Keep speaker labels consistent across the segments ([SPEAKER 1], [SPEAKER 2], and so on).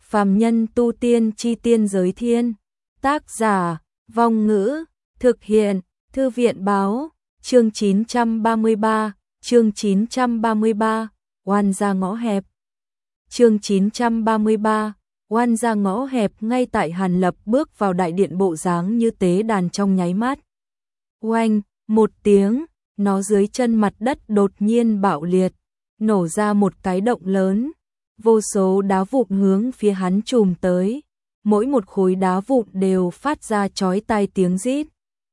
[SPEAKER 1] Phàm nhân tu tiên chi tiên giới thiên. Tác giả, Vong Ngữ, thực hiện, Thư viện báo, chương 933, chương 933, oan ra ngõ hẹp. Chương 933, oan ra ngõ hẹp. Ngay tại Hàn Lập bước vào đại điện bộ dáng như tế đàn trong nháy mắt. Oanh, một tiếng, nó dưới chân mặt đất đột nhiên bạo liệt, nổ ra một cái động lớn. Vô số đá vụn hướng phía hắn trùm tới, mỗi một khối đá vụn đều phát ra chói tai tiếng rít.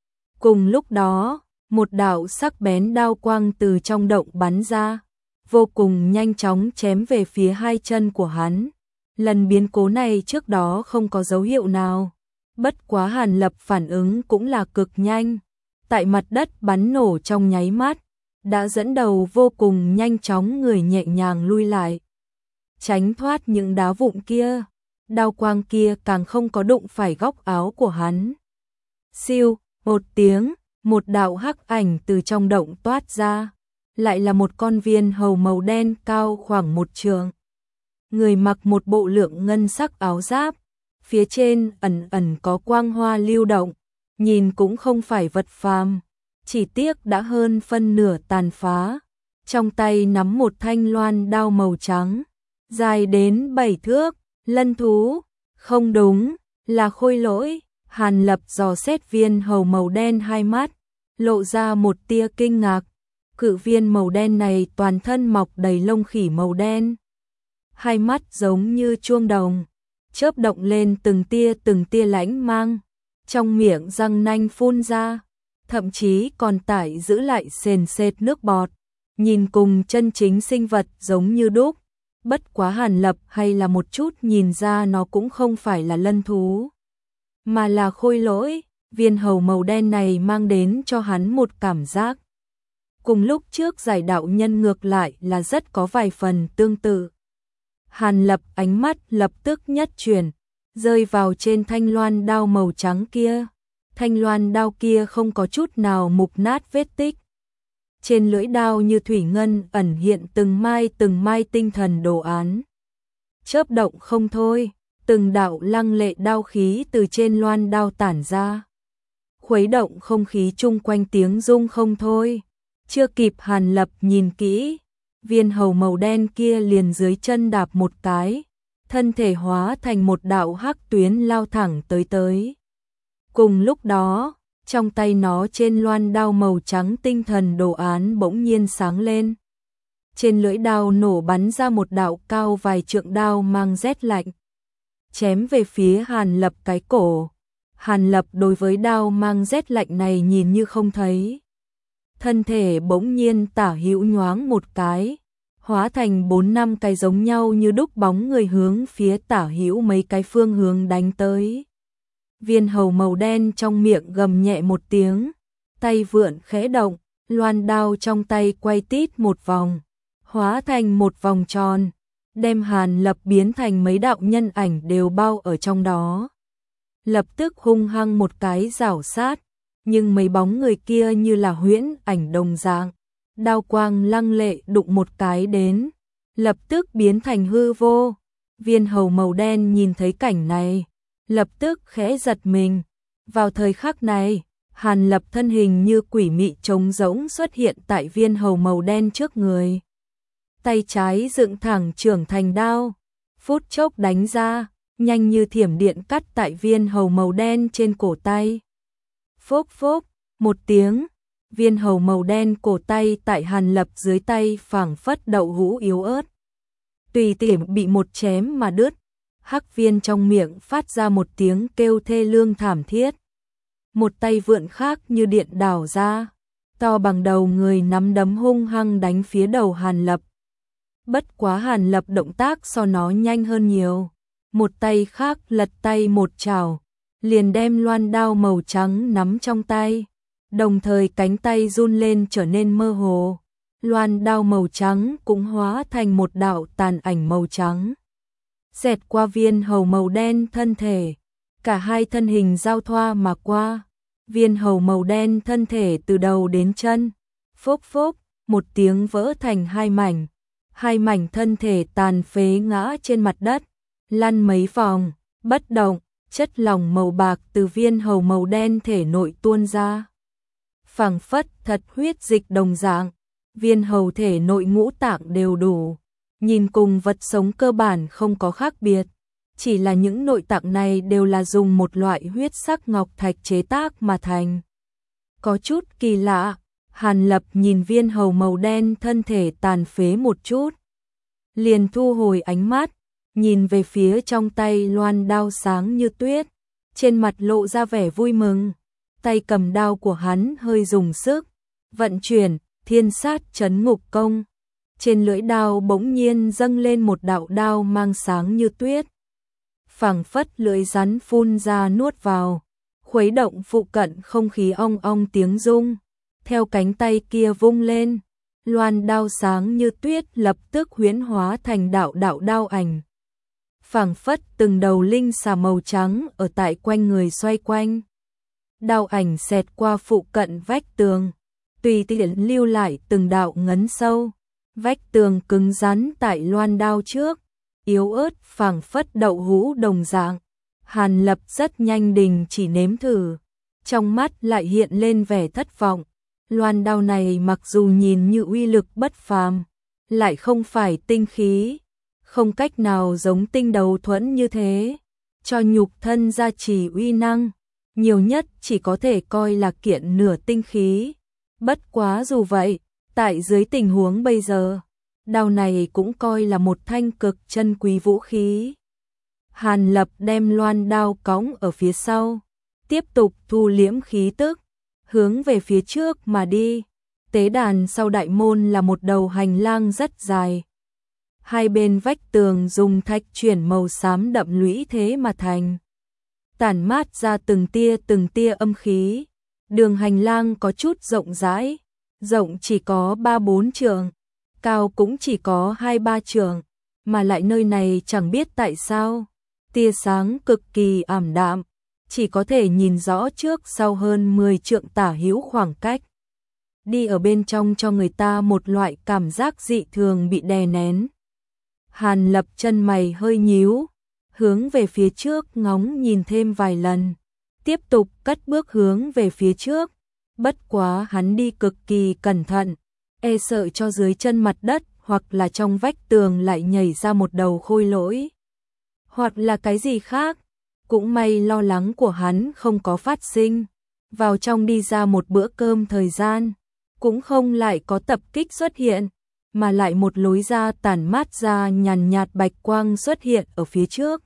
[SPEAKER 1] Cùng lúc đó, một đạo sắc bén đao quang từ trong động bắn ra, vô cùng nhanh chóng chém về phía hai chân của hắn. Lần biến cố này trước đó không có dấu hiệu nào, bất quá Hàn Lập phản ứng cũng là cực nhanh. Tại mặt đất bắn nổ trong nháy mắt, đã dẫn đầu vô cùng nhanh chóng người nhẹ nhàng lui lại, tránh thoát những đá vụn kia. Đao quang kia càng không có đụng phải góc áo của hắn. Siêu, một tiếng, một đạo hắc ảnh từ trong động toát ra, lại là một con viên hầu màu đen cao khoảng 1 trượng. Người mặc một bộ lượng ngân sắc áo giáp, phía trên ẩn ẩn có quang hoa lưu động, nhìn cũng không phải vật phàm, chỉ tiếc đã hơn phân nửa tàn phá. Trong tay nắm một thanh loan đao màu trắng, dài đến 7 thước, lân thú, không đúng, là khôi lỗi. Hàn Lập dò xét viên hầu màu đen hai mắt, lộ ra một tia kinh ngạc. Cự viên màu đen này toàn thân mọc đầy lông khỉ màu đen, hai mắt giống như chuông đồng, chớp động lên từng tia lãnh mang, trong miệng răng nanh phun ra, thậm chí còn tải giữ lại sền sệt nước bọt, nhìn cùng chân chính sinh vật giống như đúc. Bất quá Hàn Lập hay là một chút nhìn ra nó cũng không phải là lân thú, mà là khôi lỗi. Viên hầu màu đen này mang đến cho hắn một cảm giác cùng lúc trước giải đạo nhân ngược lại là rất có vài phần tương tự. Hàn Lập ánh mắt lập tức nhất chuyển, rơi vào trên thanh loan đao màu trắng kia. Thanh loan đao kia không có chút nào mục nát vết tích. Trên lưỡi đao như thủy ngân ẩn hiện từng mai tinh thần đồ án. Chớp động không thôi, từng đạo lăng lệ đao khí từ trên loan đao tản ra, khuấy động không khí chung quanh tiếng rung không thôi. Chưa kịp Hàn Lập nhìn kỹ, viên hầu màu đen kia liền dưới chân đạp một cái, thân thể hóa thành một đạo hắc tuyến lao thẳng tới. Cùng lúc đó, trong tay nó trên loan đao màu trắng tinh thần đồ án bỗng nhiên sáng lên. Trên lưỡi đao nổ bắn ra một đạo cao vài trượng đao mang rét lạnh, chém về phía Hàn Lập cái cổ. Hàn Lập đối với đao mang rét lạnh này nhìn như không thấy, thân thể bỗng nhiên tả hữu nhoáng một cái, hóa thành 4-5 cái giống nhau như đúc bóng người hướng phía tả hữu mấy cái phương hướng đánh tới. Viên hầu màu đen trong miệng gầm nhẹ một tiếng, tay vượn khẽ động, loan đao trong tay quay tít một vòng, hóa thành một vòng tròn, đem Hàn Lập biến thành mấy đạo nhân ảnh đều bao ở trong đó. Lập tức hung hăng một cái rảo sát, nhưng mấy bóng người kia như là huyễn ảnh đồng dạng, đao quang lăng lệ đụng một cái đến, lập tức biến thành hư vô. Viên hầu màu đen nhìn thấy cảnh này, lập tức khẽ giật mình. Vào thời khắc này, Hàn Lập thân hình như quỷ mị trống rỗng xuất hiện tại viên hầu màu đen trước người. Tay trái dựng thẳng trưởng thành đao, phút chốc đánh ra, nhanh như thiểm điện cắt tại viên hầu màu đen trên cổ tay. Phốc phốc, một tiếng, viên hầu màu đen cổ tay tại Hàn Lập dưới tay phảng phất đậu hũ yếu ớt, tùy tiện bị một chém mà đứt. Hắc viên trong miệng phát ra một tiếng kêu thê lương thảm thiết. Một tay vượn khác như điện đảo ra, to bằng đầu người nắm đấm hung hăng đánh phía đầu Hàn Lập. Bất quá Hàn Lập động tác so nó nhanh hơn nhiều, một tay khác lật tay một chảo, liền đem loan đao màu trắng nắm trong tay, đồng thời cánh tay run lên trở nên mơ hồ. Loan đao màu trắng cũng hóa thành một đạo tàn ảnh màu trắng, xẹt qua viên hầu màu đen thân thể, cả hai thân hình giao thoa mà qua. Viên hầu màu đen thân thể từ đầu đến chân, phốc phốc, một tiếng vỡ thành hai mảnh thân thể tàn phế ngã trên mặt đất, lăn mấy vòng, bất động, chất lỏng màu bạc từ viên hầu màu đen thể nội tuôn ra. Phảng phất thật huyết dịch đồng dạng, viên hầu thể nội ngũ tạng đều đủ, nhìn cùng vật sống cơ bản không có khác biệt, chỉ là những nội tạng này đều là dùng một loại huyết sắc ngọc thạch chế tác mà thành. Có chút kỳ lạ, Hàn Lập nhìn viên hầu màu đen thân thể tàn phế một chút, liền thu hồi ánh mắt, nhìn về phía trong tay loan đao sáng như tuyết, trên mặt lộ ra vẻ vui mừng, tay cầm đao của hắn hơi dùng sức, vận chuyển thiên sát chấn ngục công. Trên lưỡi đao bỗng nhiên dâng lên một đạo đao mang sáng như tuyết. Phảng phất lưỡi rắn phun ra nuốt vào, khuấy động phụ cận không khí ong ong tiếng rung. Theo cánh tay kia vung lên, loan đao sáng như tuyết lập tức huyễn hóa thành đạo đạo đao ảnh. Phảng phất từng đầu linh xà màu trắng ở tại quanh người xoay quanh. Đao ảnh xẹt qua phụ cận vách tường, tùy tiện lưu lại từng đạo ngấn sâu. Vách tường cứng rắn tại loan đao trước, yếu ớt phảng phất đậu hũ đồng dạng. Hàn Lập rất nhanh đình chỉ nếm thử, trong mắt lại hiện lên vẻ thất vọng. Loan đao này mặc dù nhìn như uy lực bất phàm, lại không phải tinh khí, không cách nào giống tinh đầu thuẫn như thế, cho nhục thân gia trì uy năng, nhiều nhất chỉ có thể coi là kiện nửa tinh khí. Bất quá dù vậy, tại dưới tình huống bây giờ, đao này cũng coi là một thanh cực chân quý vũ khí. Hàn Lập đem loan đao cõng ở phía sau, tiếp tục thu liễm khí tức, hướng về phía trước mà đi. Tế đàn sau đại môn là một đầu hành lang rất dài. Hai bên vách tường dùng thạch chuyển màu xám đậm lũy thế mà thành, tản mát ra từng tia âm khí. Đường hành lang có chút rộng rãi, rộng chỉ có 3-4 trượng, cao cũng chỉ có 2-3 trượng, mà lại nơi này chẳng biết tại sao, tia sáng cực kỳ ảm đạm, chỉ có thể nhìn rõ trước sau hơn 10 trượng tả hữu khoảng cách. Đi ở bên trong cho người ta một loại cảm giác dị thường bị đè nén. Hàn Lập chân mày hơi nhíu, hướng về phía trước ngóng nhìn thêm vài lần, tiếp tục cất bước hướng về phía trước. Bất quá hắn đi cực kỳ cẩn thận, e sợ cho dưới chân mặt đất hoặc là trong vách tường lại nhảy ra một đầu khôi lỗi, hoặc là cái gì khác. Cũng may lo lắng của hắn không có phát sinh. Vào trong đi ra một bữa cơm thời gian, cũng không lại có tập kích xuất hiện, mà lại một lối ra tản mát ra nhàn nhạt bạch quang xuất hiện ở phía trước.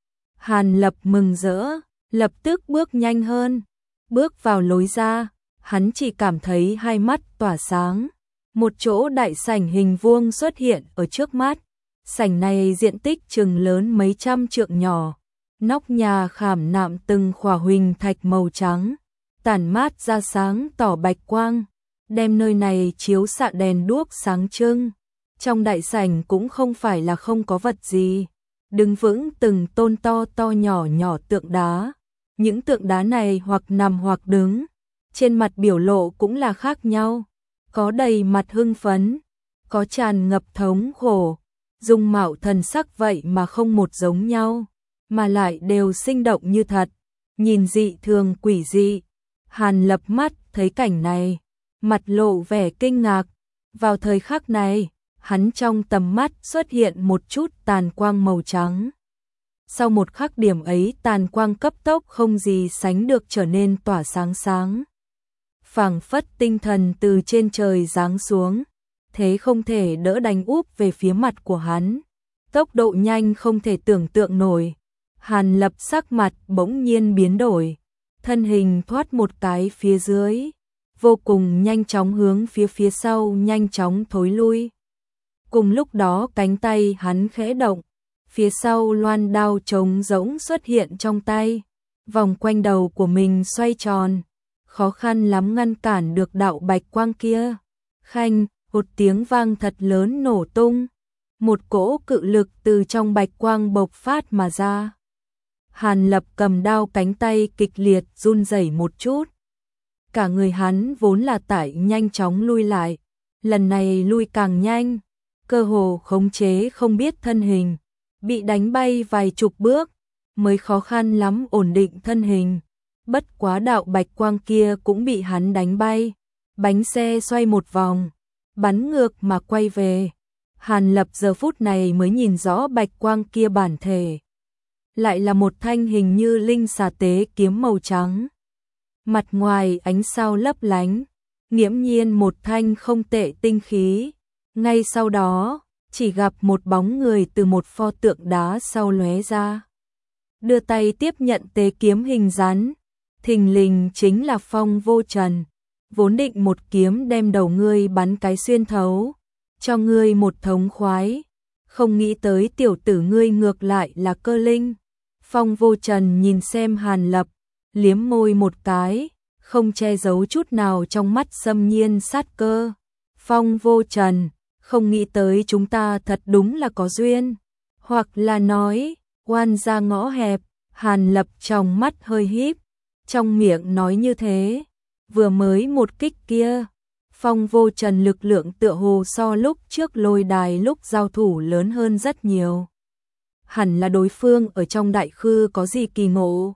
[SPEAKER 1] Hàn Lập mừng rỡ, lập tức bước nhanh hơn. Bước vào lối ra, hắn chỉ cảm thấy hai mắt tỏa sáng. Một chỗ đại sảnh hình vuông xuất hiện ở trước mắt. Sảnh này diện tích chừng lớn mấy trăm trượng nhỏ. Nóc nhà khảm nạm từng khỏa huỳnh thạch màu trắng, tản mát ra sáng tỏ bạch quang, đem nơi này chiếu xạ đèn đuốc sáng trưng. Trong đại sảnh cũng không phải là không có vật gì, đứng vững từng tôn to nhỏ nhỏ tượng đá. Những tượng đá này hoặc nằm hoặc đứng, trên mặt biểu lộ cũng là khác nhau, có đầy mặt hưng phấn, có tràn ngập thống khổ, dung mạo thần sắc vậy mà không một giống nhau, mà lại đều sinh động như thật, nhìn dị thường quỷ dị. Hàn Lập mắt thấy cảnh này, mặt lộ vẻ kinh ngạc. Vào thời khắc này, hắn trong tầm mắt xuất hiện một chút tàn quang màu trắng. Sau một khắc điểm ấy, tàn quang cấp tốc không gì sánh được trở nên tỏa sáng sáng. Phảng phất tinh thần từ trên trời giáng xuống, thế không thể đỡ đánh úp về phía mặt của hắn. Tốc độ nhanh không thể tưởng tượng nổi. Hàn Lập sắc mặt bỗng nhiên biến đổi, thân hình thoát một cái phía dưới, vô cùng nhanh chóng hướng phía sau nhanh chóng thối lui. Cùng lúc đó cánh tay hắn khẽ động, phía sau loan đao trống rỗng xuất hiện trong tay, vòng quanh đầu của mình xoay tròn, khó khăn lắm ngăn cản được đạo bạch quang kia. Khanh, một tiếng vang thật lớn nổ tung, một cỗ cự lực từ trong bạch quang bộc phát mà ra. Hàn Lập cầm đao, cánh tay kịch liệt run rẩy một chút. Cả người hắn vốn là tải nhanh chóng lui lại, lần này lui càng nhanh, cơ hồ khống chế không biết thân hình, bị đánh bay vài chục bước, mới khó khăn lắm ổn định thân hình. Bất quá đạo bạch quang kia cũng bị hắn đánh bay, bánh xe xoay một vòng, bắn ngược mà quay về. Hàn Lập giờ phút này mới nhìn rõ bạch quang kia bản thể. Lại là một thanh hình như linh xà tế kiếm màu trắng. Mặt ngoài ánh sao lấp lánh, nghiễm nhiên một thanh không tệ tinh khí. Ngay sau đó, chỉ gặp một bóng người từ một pho tượng đá sau lóe ra. Đưa tay tiếp nhận tế kiếm hình rắn, thình lình chính là Phong Vô Trần. Vốn định một kiếm đem đầu ngươi bắn cái xuyên thấu, cho ngươi một thống khoái. Không nghĩ tới tiểu tử ngươi ngược lại là cơ linh. Phong Vô Trần nhìn xem Hàn Lập, liếm môi một cái, không che giấu chút nào trong mắt xâm nhiên sát cơ. Phong Vô Trần, không nghĩ tới chúng ta thật đúng là có duyên. Hoặc là nói, oan ra ngõ hẹp. Hàn Lập trong mắt hơi híp, trong miệng nói như thế. Vừa mới một kích kia, Phong Vô Trần lực lượng tựa hồ so lúc trước lôi đài lúc giao thủ lớn hơn rất nhiều. Hẳn là đối phương ở trong đại khư có gì kỳ ngộ.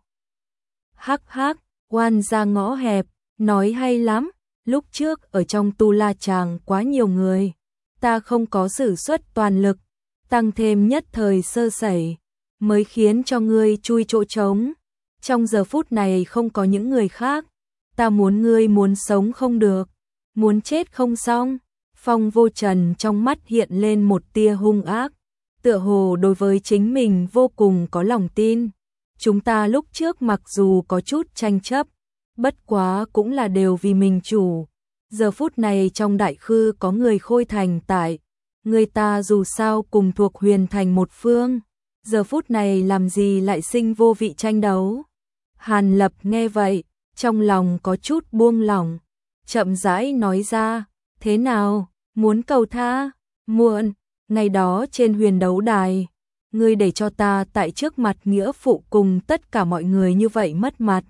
[SPEAKER 1] Hắc hắc, oan ra ngõ hẹp, nói hay lắm. Lúc trước ở trong tu la tràng quá nhiều người, ta không có sử xuất toàn lực, tăng thêm nhất thời sơ sẩy, mới khiến cho ngươi chui chỗ trống. Trong giờ phút này không có những người khác, ta muốn ngươi muốn sống không được, muốn chết không xong. Phong Vô Trần trong mắt hiện lên một tia hung ác, tựa hồ đối với chính mình vô cùng có lòng tin. Chúng ta lúc trước mặc dù có chút tranh chấp, bất quá cũng là đều vì mình chủ. Giờ phút này trong đại khư có người Khôi Thành tại, người ta dù sao cùng thuộc Huyền Thành một phương, giờ phút này làm gì lại sinh vô vị tranh đấu. Hàn Lập nghe vậy, trong lòng có chút buông lỏng, chậm rãi nói ra, thế nào, muốn cầu tha? Muộn, ngày đó trên huyền đấu đài, ngươi để cho ta tại trước mặt nghĩa phụ cùng tất cả mọi người như vậy mất mặt.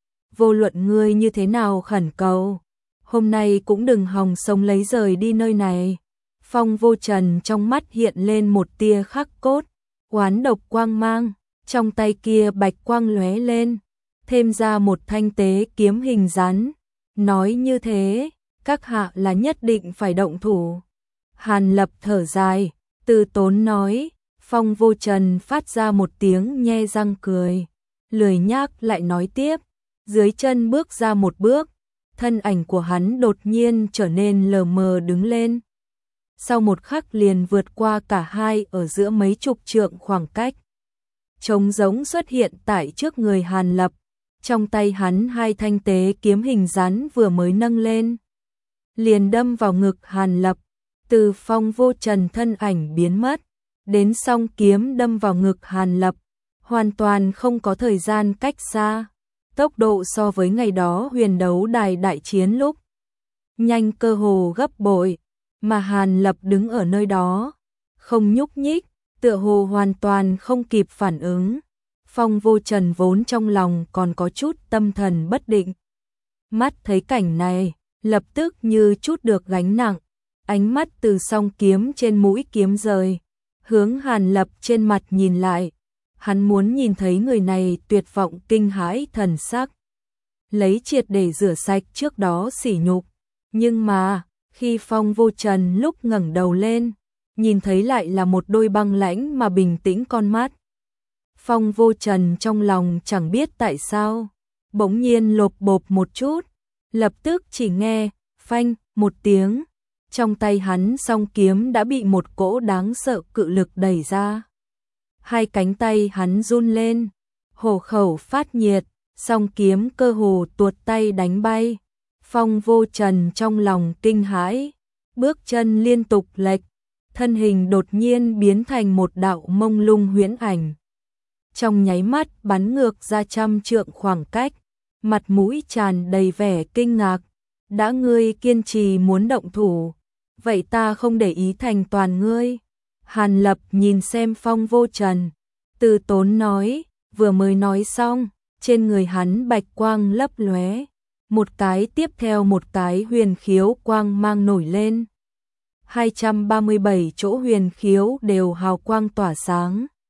[SPEAKER 1] Vô luận ngươi như thế nào khẩn cầu, hôm nay cũng đừng hòng sống lấy rời đi nơi này. Phong Vô Trần trong mắt hiện lên một tia khắc cốt, oán độc quang mang, trong tay kia bạch quang lóe lên, thêm ra một thanh tế kiếm hình rắn. Nói như thế, các hạ là nhất định phải động thủ. Hàn Lập thở dài, từ tốn nói. Phong Vô Trần phát ra một tiếng nhe răng cười, lười nhác lại nói tiếp, dưới chân bước ra một bước, thân ảnh của hắn đột nhiên trở nên lờ mờ đứng lên. Sau một khắc liền vượt qua cả hai ở giữa mấy chục trượng khoảng cách. Trống rỗng xuất hiện tại trước người Hàn Lập, trong tay hắn hai thanh tế kiếm hình rắn vừa mới nâng lên, liền đâm vào ngực Hàn Lập. Từ Phong Vô Trần thân ảnh biến mất, đến song kiếm đâm vào ngực Hàn Lập, hoàn toàn không có thời gian cách xa. Tốc độ so với ngày đó huyền đấu đài đại chiến lúc nhanh cơ hồ gấp bội, mà Hàn Lập đứng ở nơi đó, không nhúc nhích, tựa hồ hoàn toàn không kịp phản ứng. Phong Vô Trần vốn trong lòng còn có chút tâm thần bất định, mắt thấy cảnh này, lập tức như chút được gánh nặng, ánh mắt từ song kiếm trên mũi kiếm rời, hướng Hàn Lập trên mặt nhìn lại. Hắn muốn nhìn thấy người này tuyệt vọng kinh hãi thần sắc, lấy triệt để rửa sạch trước đó sỉ nhục. Nhưng mà, khi Phong Vô Trần lúc ngẩng đầu lên, nhìn thấy lại là một đôi băng lãnh mà bình tĩnh con mắt. Phong Vô Trần trong lòng chẳng biết tại sao, bỗng nhiên lộp bộp một chút, lập tức chỉ nghe, phanh, một tiếng. Trong tay hắn song kiếm đã bị một cỗ đáng sợ cự lực đẩy ra. Hai cánh tay hắn run lên, hổ khẩu phát nhiệt, song kiếm cơ hồ tuột tay đánh bay. Phong Vô Trần trong lòng kinh hãi, bước chân liên tục lệch, thân hình đột nhiên biến thành một đạo mông lung huyễn ảnh. Trong nháy mắt bắn ngược ra trăm trượng khoảng cách, mặt mũi tràn đầy vẻ kinh ngạc. Đã ngươi kiên trì muốn động thủ, vậy ta không để ý thành toàn ngươi. Hàn Lập nhìn xem Phong Vô Trần, từ tốn nói, vừa mới nói xong, trên người hắn bạch quang lấp lóe, một cái tiếp theo một cái huyền khiếu quang mang nổi lên. 237 chỗ huyền khiếu đều hào quang tỏa sáng.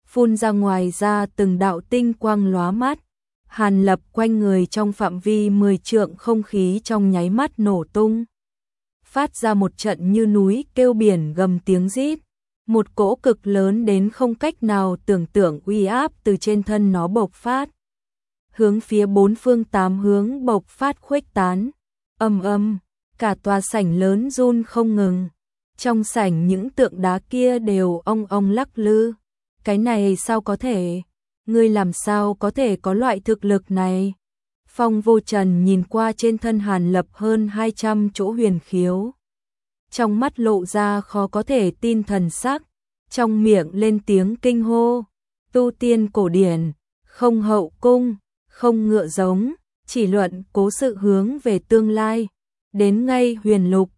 [SPEAKER 1] phun ra ngoài ra từng đạo tinh quang lóa mắt. Hàn Lập quanh người trong phạm vi 10 trượng không khí trong nháy mắt nổ tung. Phát ra một trận như núi kêu biển gầm tiếng rít. Một cỗ cực lớn đến không cách nào tưởng tượng uy áp từ trên thân nó bộc phát. Hướng phía bốn phương tám hướng bộc phát khuếch tán. Ầm ầm, cả tòa sảnh lớn run không ngừng. Trong sảnh những tượng đá kia đều ong ong lắc lư. Cái này sao có thể? Ngươi làm sao có thể có loại thực lực này? Phong Vô Trần nhìn qua trên thân Hàn Lập hơn 200 chỗ huyền khiếu. Trong mắt lộ ra khó có thể tin thần sắc, trong miệng lên tiếng kinh hô. Tu tiên cổ điển, không hậu cung, không ngựa giống, chỉ luận cố sự hướng về tương lai. Đến ngay huyền lục,